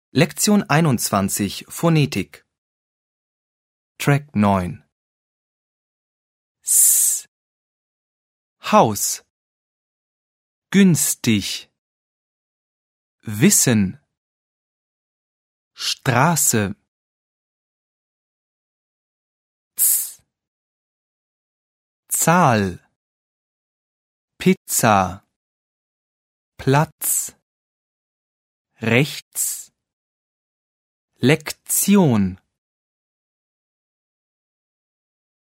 Lektion 21 Phonetik Track 9 S Haus günstig Wissen Straße Z Zahl Pizza Platz rechts Lektion